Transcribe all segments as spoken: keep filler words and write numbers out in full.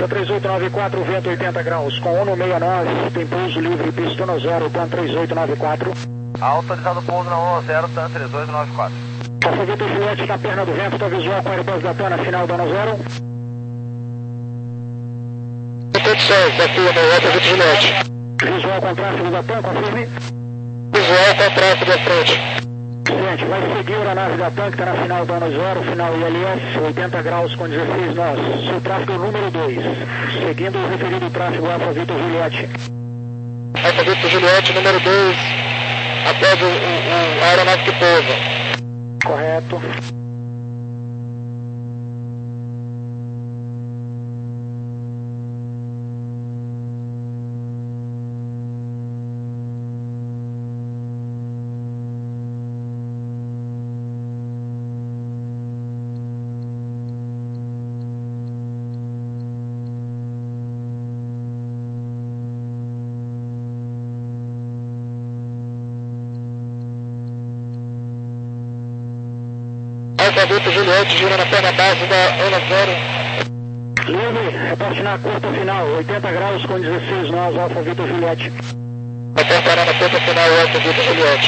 três oito nove quatro, vento oitenta graus, com ONU sessenta e nove, tem pouso livre, pista no zero, TAM três oito nove quatro. Autorizado pouso na ONU zero, TAM três oito nove quatro. Alfa Vitor Juliette na perna do vento, está visual com a Airbus da TAM na final do ONU zero. Condições, aqui no Alfa Vitor Juliette. Visual com tráfego da TAM, confirme. Visual com tráfego da frente. Gente, vai seguir a nave da TAM que está na final do ONU zero, final I L S, oitenta graus com dezesseis nós. Seu tráfego número dois, seguindo o referido tráfego Alfa Vitor Juliette. Alfa Vitor Juliette, número dois, após o, o, a aeronave que pousa. Correto. Alfa Vitor Juliette, gira na perna base da ONU zero. Livre, reporte na curta final, oitenta graus com dezesseis nós, Alfa Vitor Juliette. Reportará na curta final, Alfa Vitor Juliette.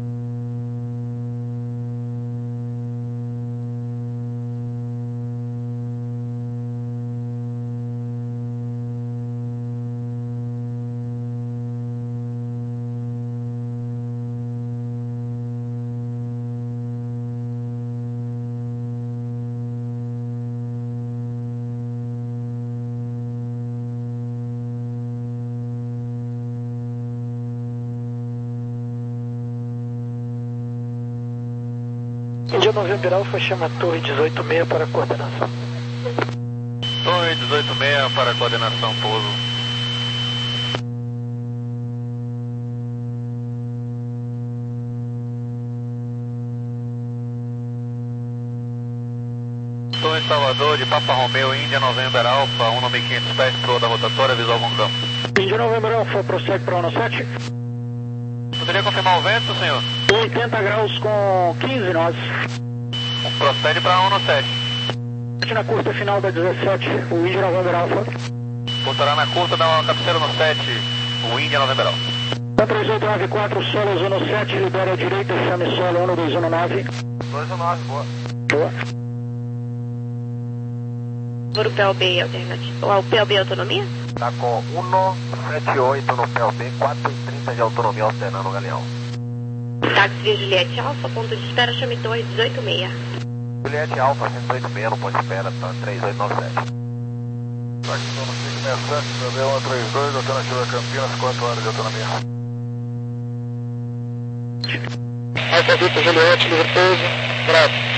Índia Novembro Alfa chama Torre dezoito seis para coordenação. Torre dezoito seis para coordenação, pouso. Torre Salvador de Papa Romeu, Índia Novembro Alfa, um nome quinhentos pés, proa da rotatória, visual com campo. Índia Novembro Alfa, prossegue para ONU sete. Poderia confirmar o vento, senhor? oitenta graus com quinze nós. Procede para a ONU sete. Na curta final da dezessete, o Índia Novembro Alfa. Portará na curta da cabeceira no sete, o Índia Novembro Alfa. TAM três oito nove quatro, solo zona sete, libera a direita, chame solo ONU dois um nove. dois um nove, boa. Boa. Por o P L B alternativo. O P L B autonomia? Está com um sete oito no P L B, quatro e trinta de autonomia alternando o Galeão. Táxi Via Juliette Alfa, ponto de espera, chame Torre dezoito seis. Juliette Alfa, cento e oito seis, no ponto de espera, tá três oito nove sete. Táxi no cinco seis sete, B B um três dois, alternativa Campinas, quatro horas de autonomia. Alfa Vitor Juliette, livre pouso, tráfego.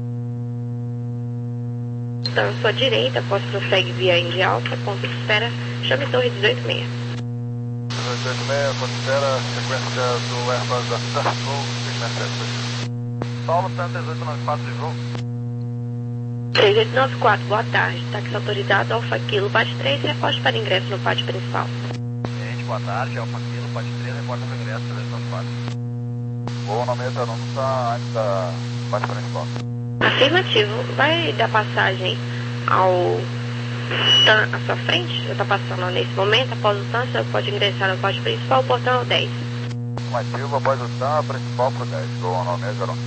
Então, sua direita, após prossegue via Índia Alfa, ponto de espera, chame Torre dezoito seis. dezoito seis, ponto de espera, sequência do Airbus da TAM, voo cinco seis sete. Paulo, TAM três oito nove quatro de voo. três oito nove quatro, boa tarde. Táxi autorizado, Alfa Kilo, bate três, reporte para ingresso no pátio principal. Gente, boa tarde, Alfa Kilo, pátio três, reporta para ingresso, três oito nove quatro. Voo na mesa não está antes da pátio principal. Afirmativo. Vai dar passagem ao TAM à sua frente? Já está passando nesse momento. Após o TAM, você pode ingressar no pátio principal, portão dez. Afirmativo, após o TAM, principal para dez. Voo na mesa não.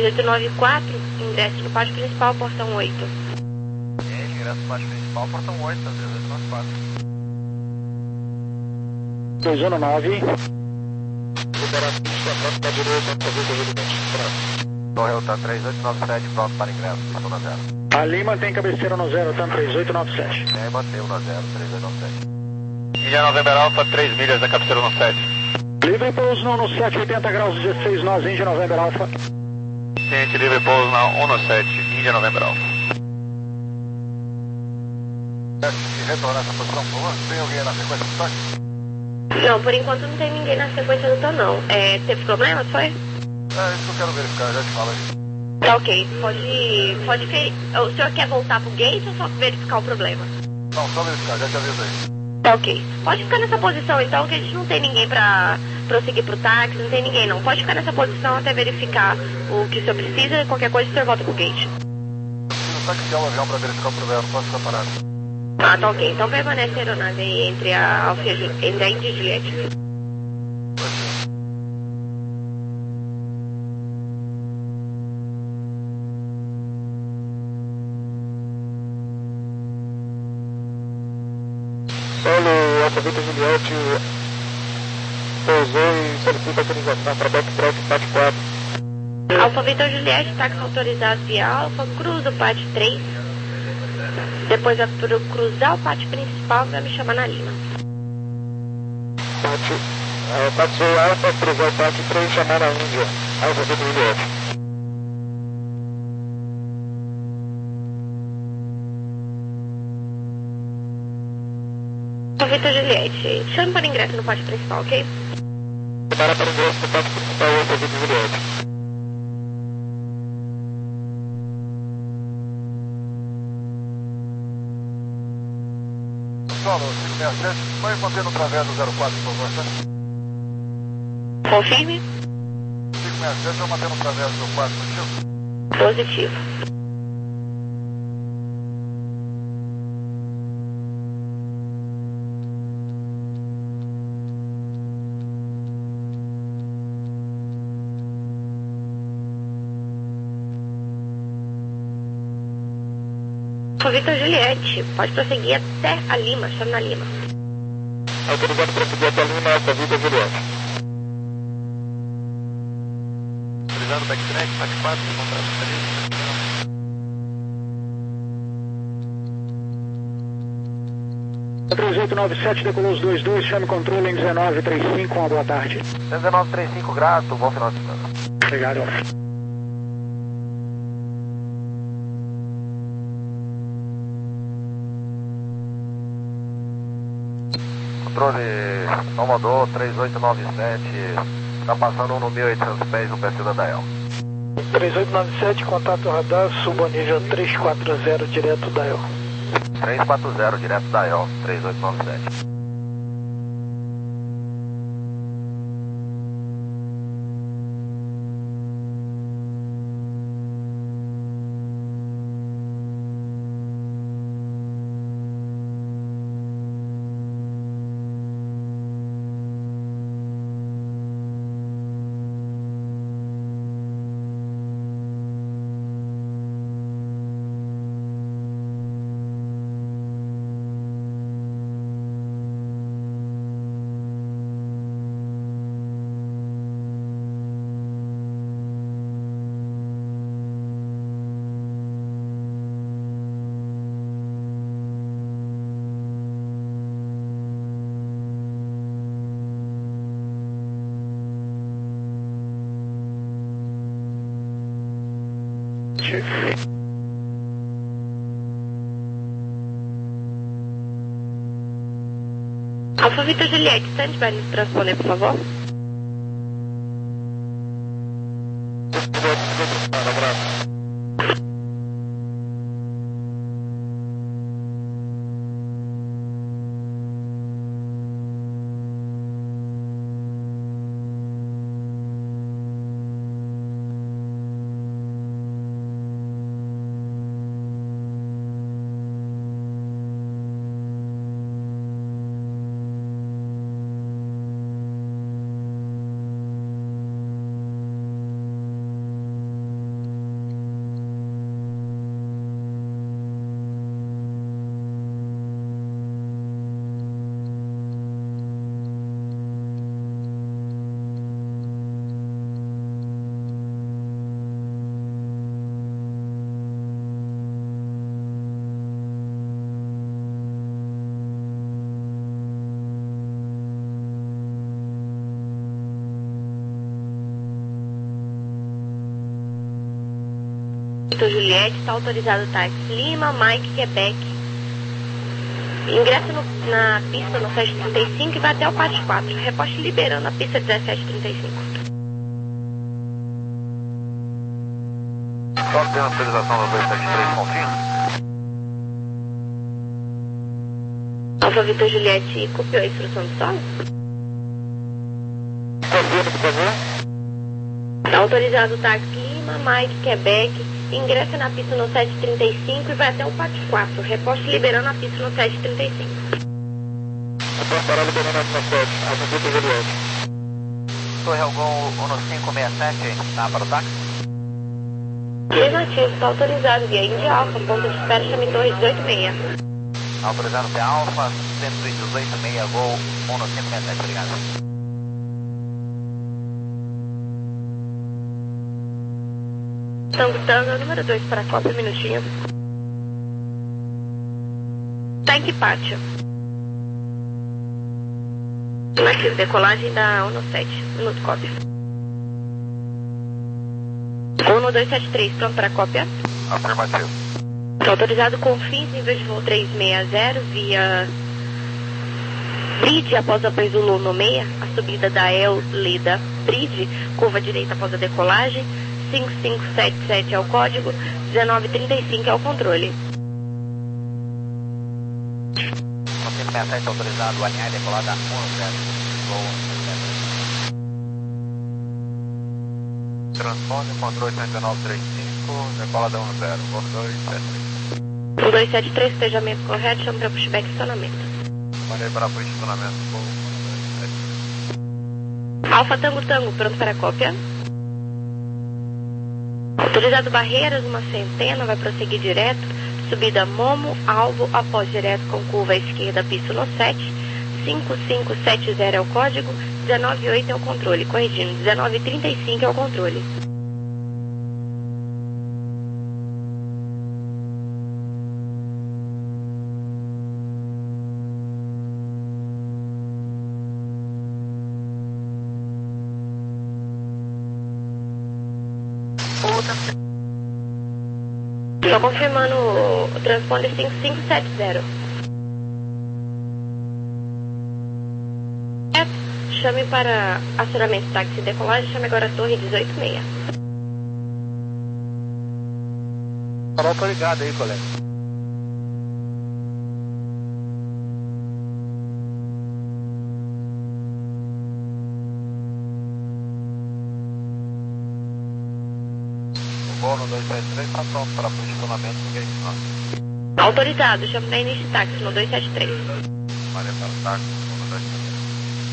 três oito nove quatro, ingresso no pátio principal, portão oito. Gente, ingresso no pátio principal, portão oito, tá três oito nove quatro. três um nove. Liberar a pista, próxima à direita, Alphaville Juliette. Correu, tá três oito nove sete, pronto para ingresso, pista no zero. Ali mantém cabeceira no zero, tá três oito nove sete. É, manteve no zero, três oito nove sete. Ilha November Alpha, três milhas da cabeceira no sete. Livre pouso no sete, oitenta graus, dezesseis nós, Índia November Alpha. Ciente livre pouso na um no sete, Índia November Alpha. Se retornar essa posição, por favor, tem alguém na sequência do toque? Não, por enquanto não tem ninguém na sequência do tom, não. É, teve problema, foi? É, isso que eu quero verificar, já te falo aí. Tá ok, pode, pode ver. O senhor quer voltar pro gate ou só verificar o problema? Não, só verificar, já te aviso aí. Tá ok. Pode ficar nessa posição então, que a gente não tem ninguém pra prosseguir pro táxi, não tem ninguém não. Pode ficar nessa posição até verificar o que o senhor precisa, qualquer coisa o senhor volta pro gate. Preciso taxiar o avião para verificar o problema, não posso ficar parado. Ah, tá ok. Então permanece a aeronave aí entre a Alfia, entre a Índia e Juliette. Solo, Alphaville Juliette, pousou e solicita autorização para backtrack Pat quatro. Alfa Vitor Juliette, táxi autorizado via Alfa, cruza o pátio três. Depois vai pro cruzar o pátio principal, vai me chamar na Lima. Pátio, é, pátio Alfa, cruzar o pátio três, chamar na Índia. Alphaville Juliette. Alfa Vitor Juliette, chame para ingresso no pátio principal, ok? Para para o ingresso do pátio principal, Alphaville Juliette. Solo, cinco seis sete, vai manter no travesso do zero quatro, por favor, tá? Confirme. cinco seis sete, vai manter no travesso do quatro, positivo? Positivo. Alfa Vitor Juliette, pode prosseguir até a Lima, chame na Lima. Autorizado para seguir até a Lima, Alphaville Juliette. Autorizado backtrack, Pat quatro, contrato feliz. três oito nove sete, decolou os dois dois, chame controle em dezenove trinta e cinco, uma boa tarde. dezenove trinta e cinco, grato, bom final de semana. Obrigado. Controle Salvador três oito nove sete, está passando no mil e oitocentos pés no perfil da Dael. três oito nove sete, contato radar, suba nível três quatro zero, direto da El. três quatro zero, direto da Dael, três oito nove sete. Alfa Vitor Juliette, stand-by no transponder, por favor. Vitor Juliette, está autorizado táxi Lima, Mike, Quebec. Ingressa no, na pista no sete trinta e cinco e vai até o Pátio quatro. Reposte liberando a pista dezessete trinta e cinco. Só tem autorização da dois sete três, confirma. Alfa Vitor Juliette, copiou a instrução do solo? Confirma, por favor. Está autorizado o táxi Lima, Mike, Quebec. Ingressa na pista no sete trinta e cinco e vai até o Pátio quatro. Reposte liberando a pista no sete trinta e cinco. Até parar liberando a sete, Alfa Vitor Juliette. Torre Algon um cinco seis sete, tá para o táxi? Negativo, está autorizado via India Alfa, ponto de espera, chame Torre dezoito seis. Autorizado P Alfa, cento e dezoito seis, Gol um cinco seis sete, obrigado. Tango Tango, número dois para a Copa, um minutinho. Tá em que pátio? Aqui, decolagem da um sete, minuto cópia. um dois sete três, pronto para a cópia? Afirmativo. Autorizado com fins, nível de voo três seis zero, via Bridge após a P Zulu no meia, a subida da El Lida Bridge, curva direita após a decolagem, cinco cinco sete sete é o código, dezenove trinta e cinco é o controle. cinco seis sete autorizado, alinhar e decolada um zero, Gol um zero. Transpone, controle cento e nove trinta e cinco, decolada um zero, Gol dois sete três. um dois sete três, espejamento correto, chama para pushback e estacionamento. Mandei para posicionamento, Gol um dois sete três. Alfa Tango Tango, pronto para a cópia? Autorizado Barreiras, uma centena, vai prosseguir direto. Subida Momo, alvo, após direto com curva à esquerda, pista no sete. cinco cinco sete zero é o código, dezenove oito é o controle. Corrigindo, dezenove trinta e cinco é o controle. Só confirmando o transponder cinco cinco sete zero. Chame para acionamento táxi e decolagem, chame agora a Torre dezoito seis. Farol, tô ligado aí, colega. O Gol no dois sete três está pronto para posicionamento no gate nove. Autorizado, chame da início táxi no dois sete três. Maria para o táxi, no dois sete três.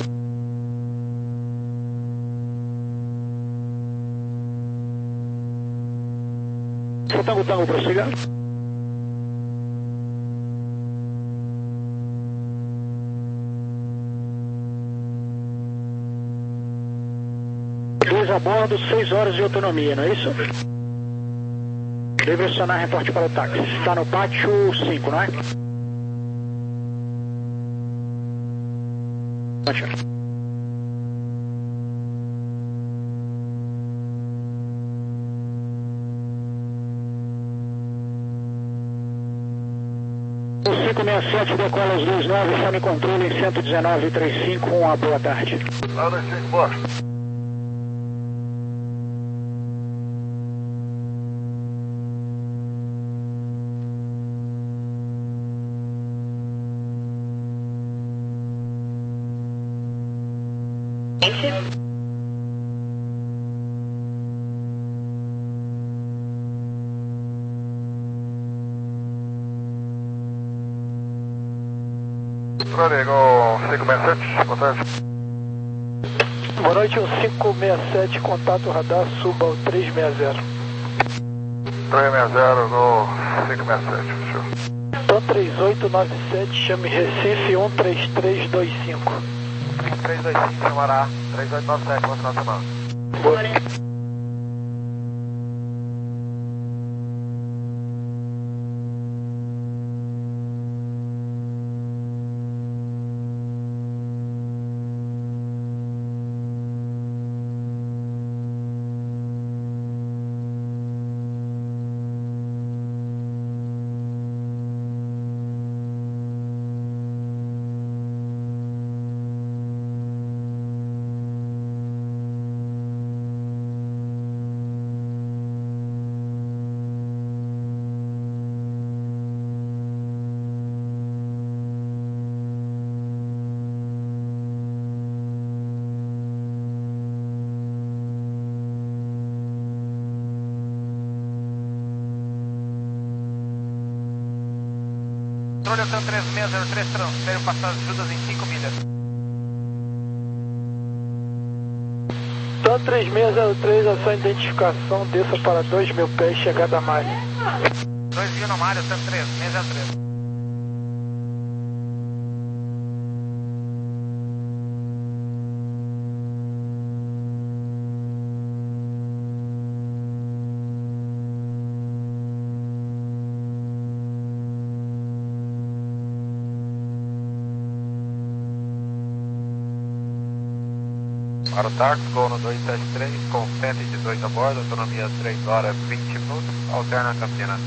Tango Tango, prossiga. Dois a bordo, seis horas de autonomia, não é isso? Deve acionar reporte para o táxi. Está no pátio cinco, não é? Pátio. cinco seis sete, decola os dois nove, chame controle em cento e dezenove trinta e cinco, uma boa tarde. Lá dois cinco, boa. Gol cinco seis sete, boa tarde. Boa noite, o cinco seis sete, contato radar, suba ao três seis zero. três seis zero, Gol cinco seis sete, fechou. Então três oito nove sete, chame Recife um três três dois cinco. três dois cinco, chamará. três oito nove sete, boa final de semana. Boa. controle, Altan três seis zero três, transfere o passagem Judas em cinco milhas. Altan três seis zero três, a sua identificação, desça para dois mil pés, chegada a Malha. dois mil na Malha, Altan três seis zero três. Para o táxi, voo no dois sete três, com cento e dezoito a bordo, autonomia três horas e vinte minutos, alterna a Campinas.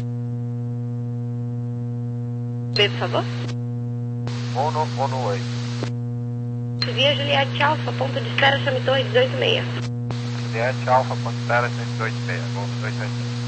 Por favor. Mono, Mono Way. Via Juliette Alfa, ponto de espera, chame Torre dezoito seis. Juliette Alfa, ponto de espera, cento e dezoito seis, voo no dois sete três.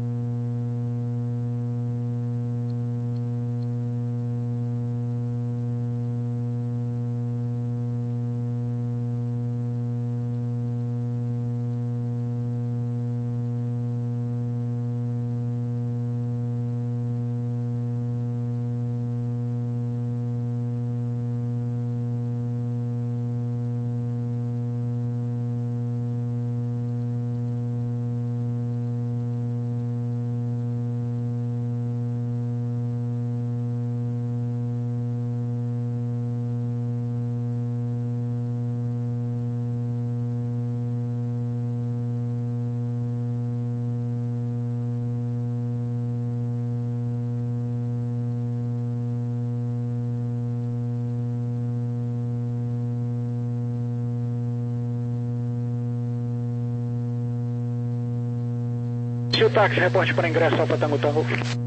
Se o táxi, reporte para ingresso Alfa Tango Tango.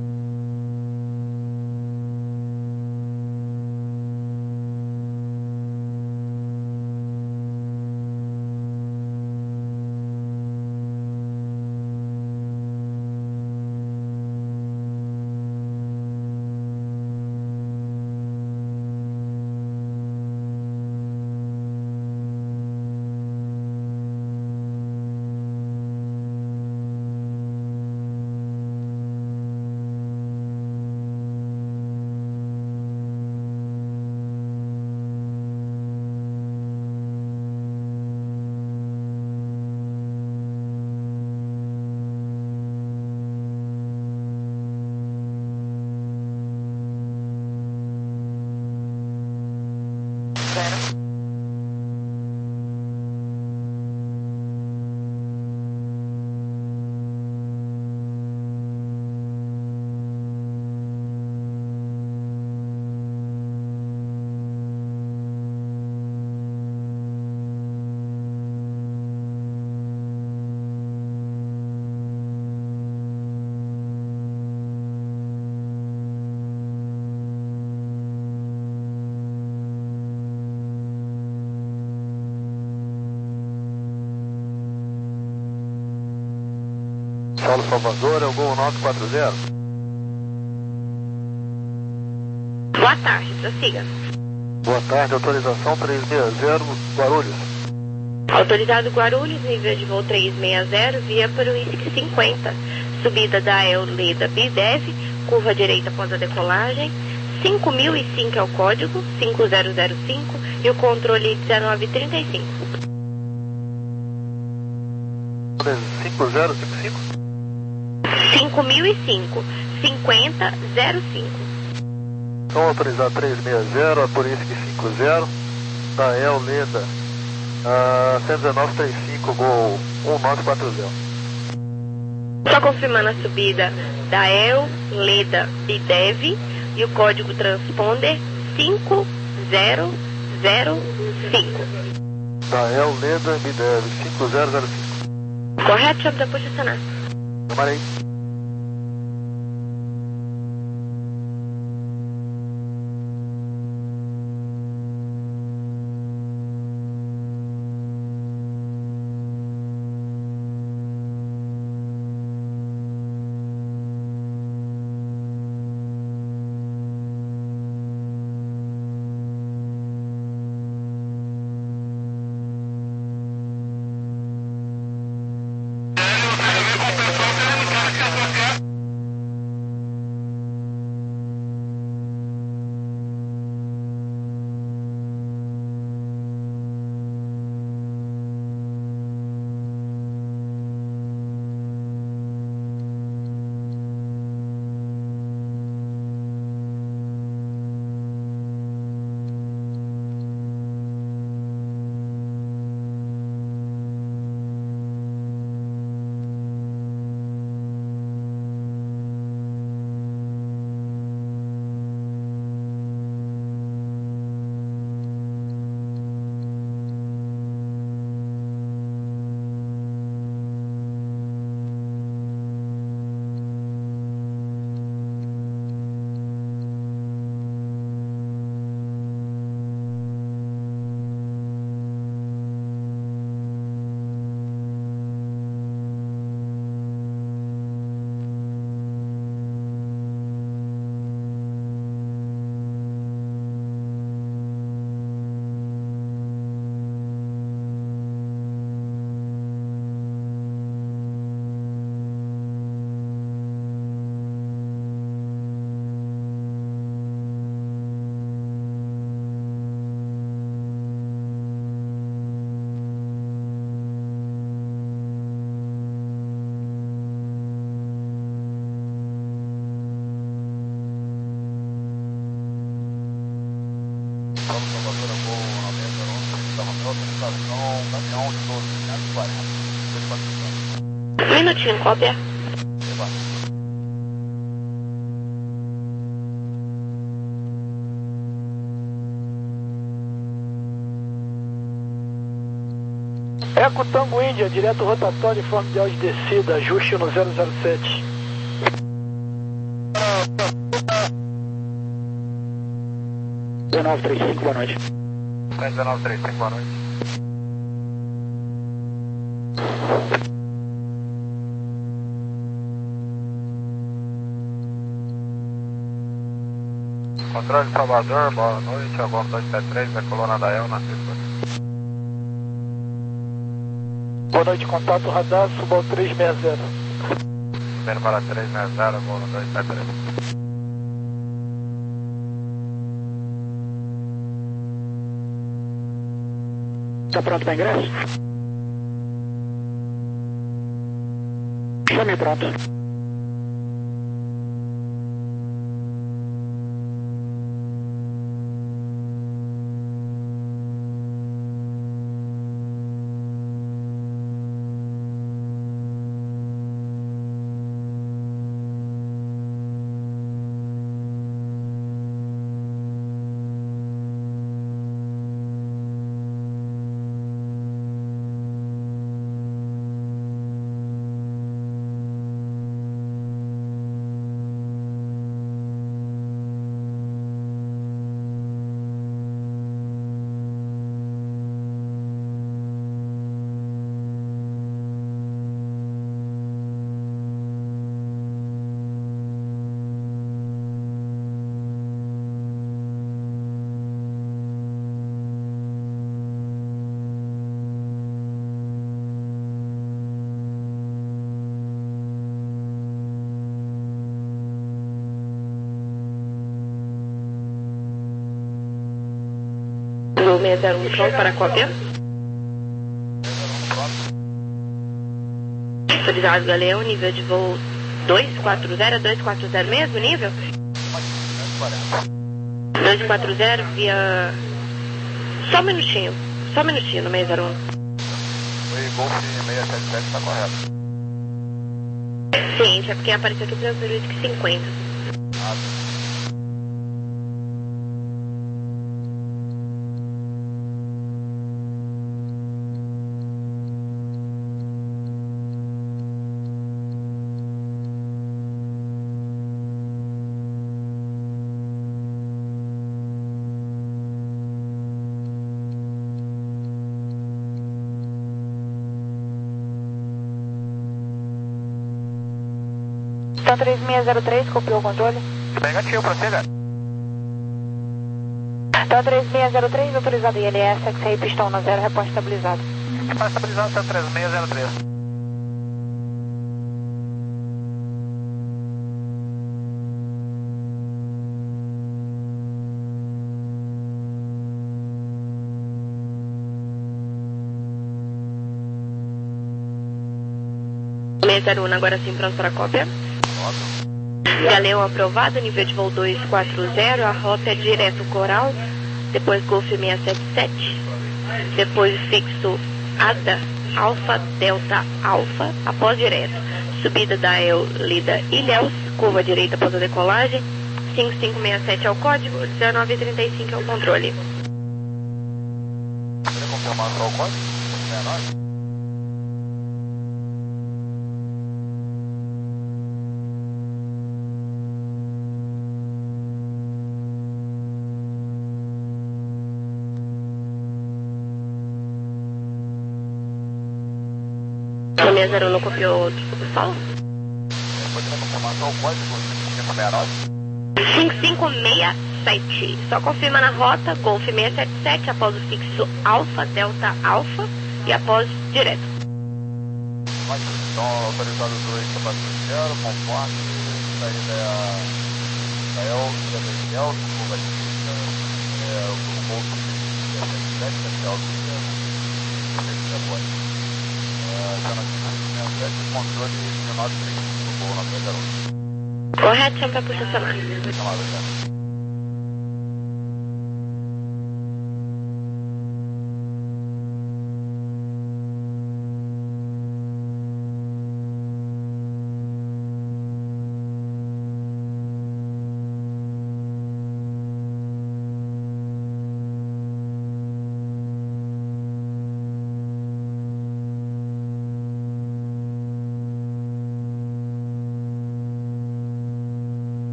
Paulo Salvador, é o Gol nove quatro zero. Boa tarde, prossiga. Boa tarde, autorização três seis zero, Guarulhos. Autorizado Guarulhos, nível de voo três seis zero, via para o I S C cinquenta. Subida da El Leda Bidev, curva direita após a decolagem. cinco mil e cinco é o código, cinco zero zero cinco, e o controle dezenove trinta e cinco. cinco zero cinco cinco? cinco mil e cinco, cinquenta zero cinco. Então autorizar três seis zero, a por I S C cinco zero, da El Leda, uh, cento e dezenove trinta e cinco, Gol um nove quatro zero. Só confirmando a subida da El Leda Bidev e o código transponder cinco zero zero cinco. Da El Leda Bidev, cinco zero zero cinco. Correto, chame da posicionar. Tomarei. Salvador, voo noventa, da Romeu, autorização, caminhão de doze, cento e quarenta, dois quatro cinco. Um minutinho, cópia. Eco Tango Índia, direto rotatório, forma de áudio descida, ajuste no zero zero sete. dezenove trinta e cinco, boa noite. dezenove trinta e cinco, boa noite. Controle de Salvador, boa noite, a bordo dois sete três, da coluna da El, na Cisco. Boa noite, contato radar, suba ao trezentos e sessenta. Subindo para trezentos e sessenta, voo no dois sete três. Está pronto para ingresso? Chame pronto. seis zero um pronto para a cópia. Autorizado Galeão, nível de voo dois quatro zero, dois quatro zero mesmo nível? dois quatro zero via... Só um minutinho, só um minutinho no seis zero um. Foi Golf seiscentos e setenta e sete, está correto. Sim, é porque apareceu aqui trezentos e cinquenta. Ah, Então três seis zero três, copiou o controle. negativo, prossiga. Então três seis zero três, autorizado I L S, X R I pistão no zero, repórte estabilizado. Repórte estabilizado, está três seis zero três. seis zero um, agora sim pronto para a cópia. Galeão aprovado, nível de voo dois quatro zero, a rota é direto Coral, depois Golf seiscentos e setenta e sete, depois fixo Ada, Alfa, Delta, Alfa, após direto. Subida da El, Lida, Ilhéus, curva direita após a decolagem, cinco cinco seis sete é o código, dezenove trinta e cinco é o controle. Queria confirmar qual é o código? sessenta e nove? seis zero um não copiou outro. Fala. Poderia confirmar qual é o código? cinco seis nove? cinco cinco seis sete. Só confirma na rota, Golf seiscentos e setenta e sete, após o fixo Alfa, Delta, Alfa e após direto. Então, autorizado dois, capacete zero, conforme, saída é a da El, da El, curva direita, o Golf seiscentos e setenta e sete, capital Lida, depois. Controle dezenove trinta e cinco, voo na seis zero um. Correto, chama para posicionar.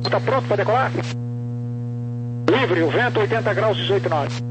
Está pronto para decolar? Livre, o vento oitenta graus, dezoito nove.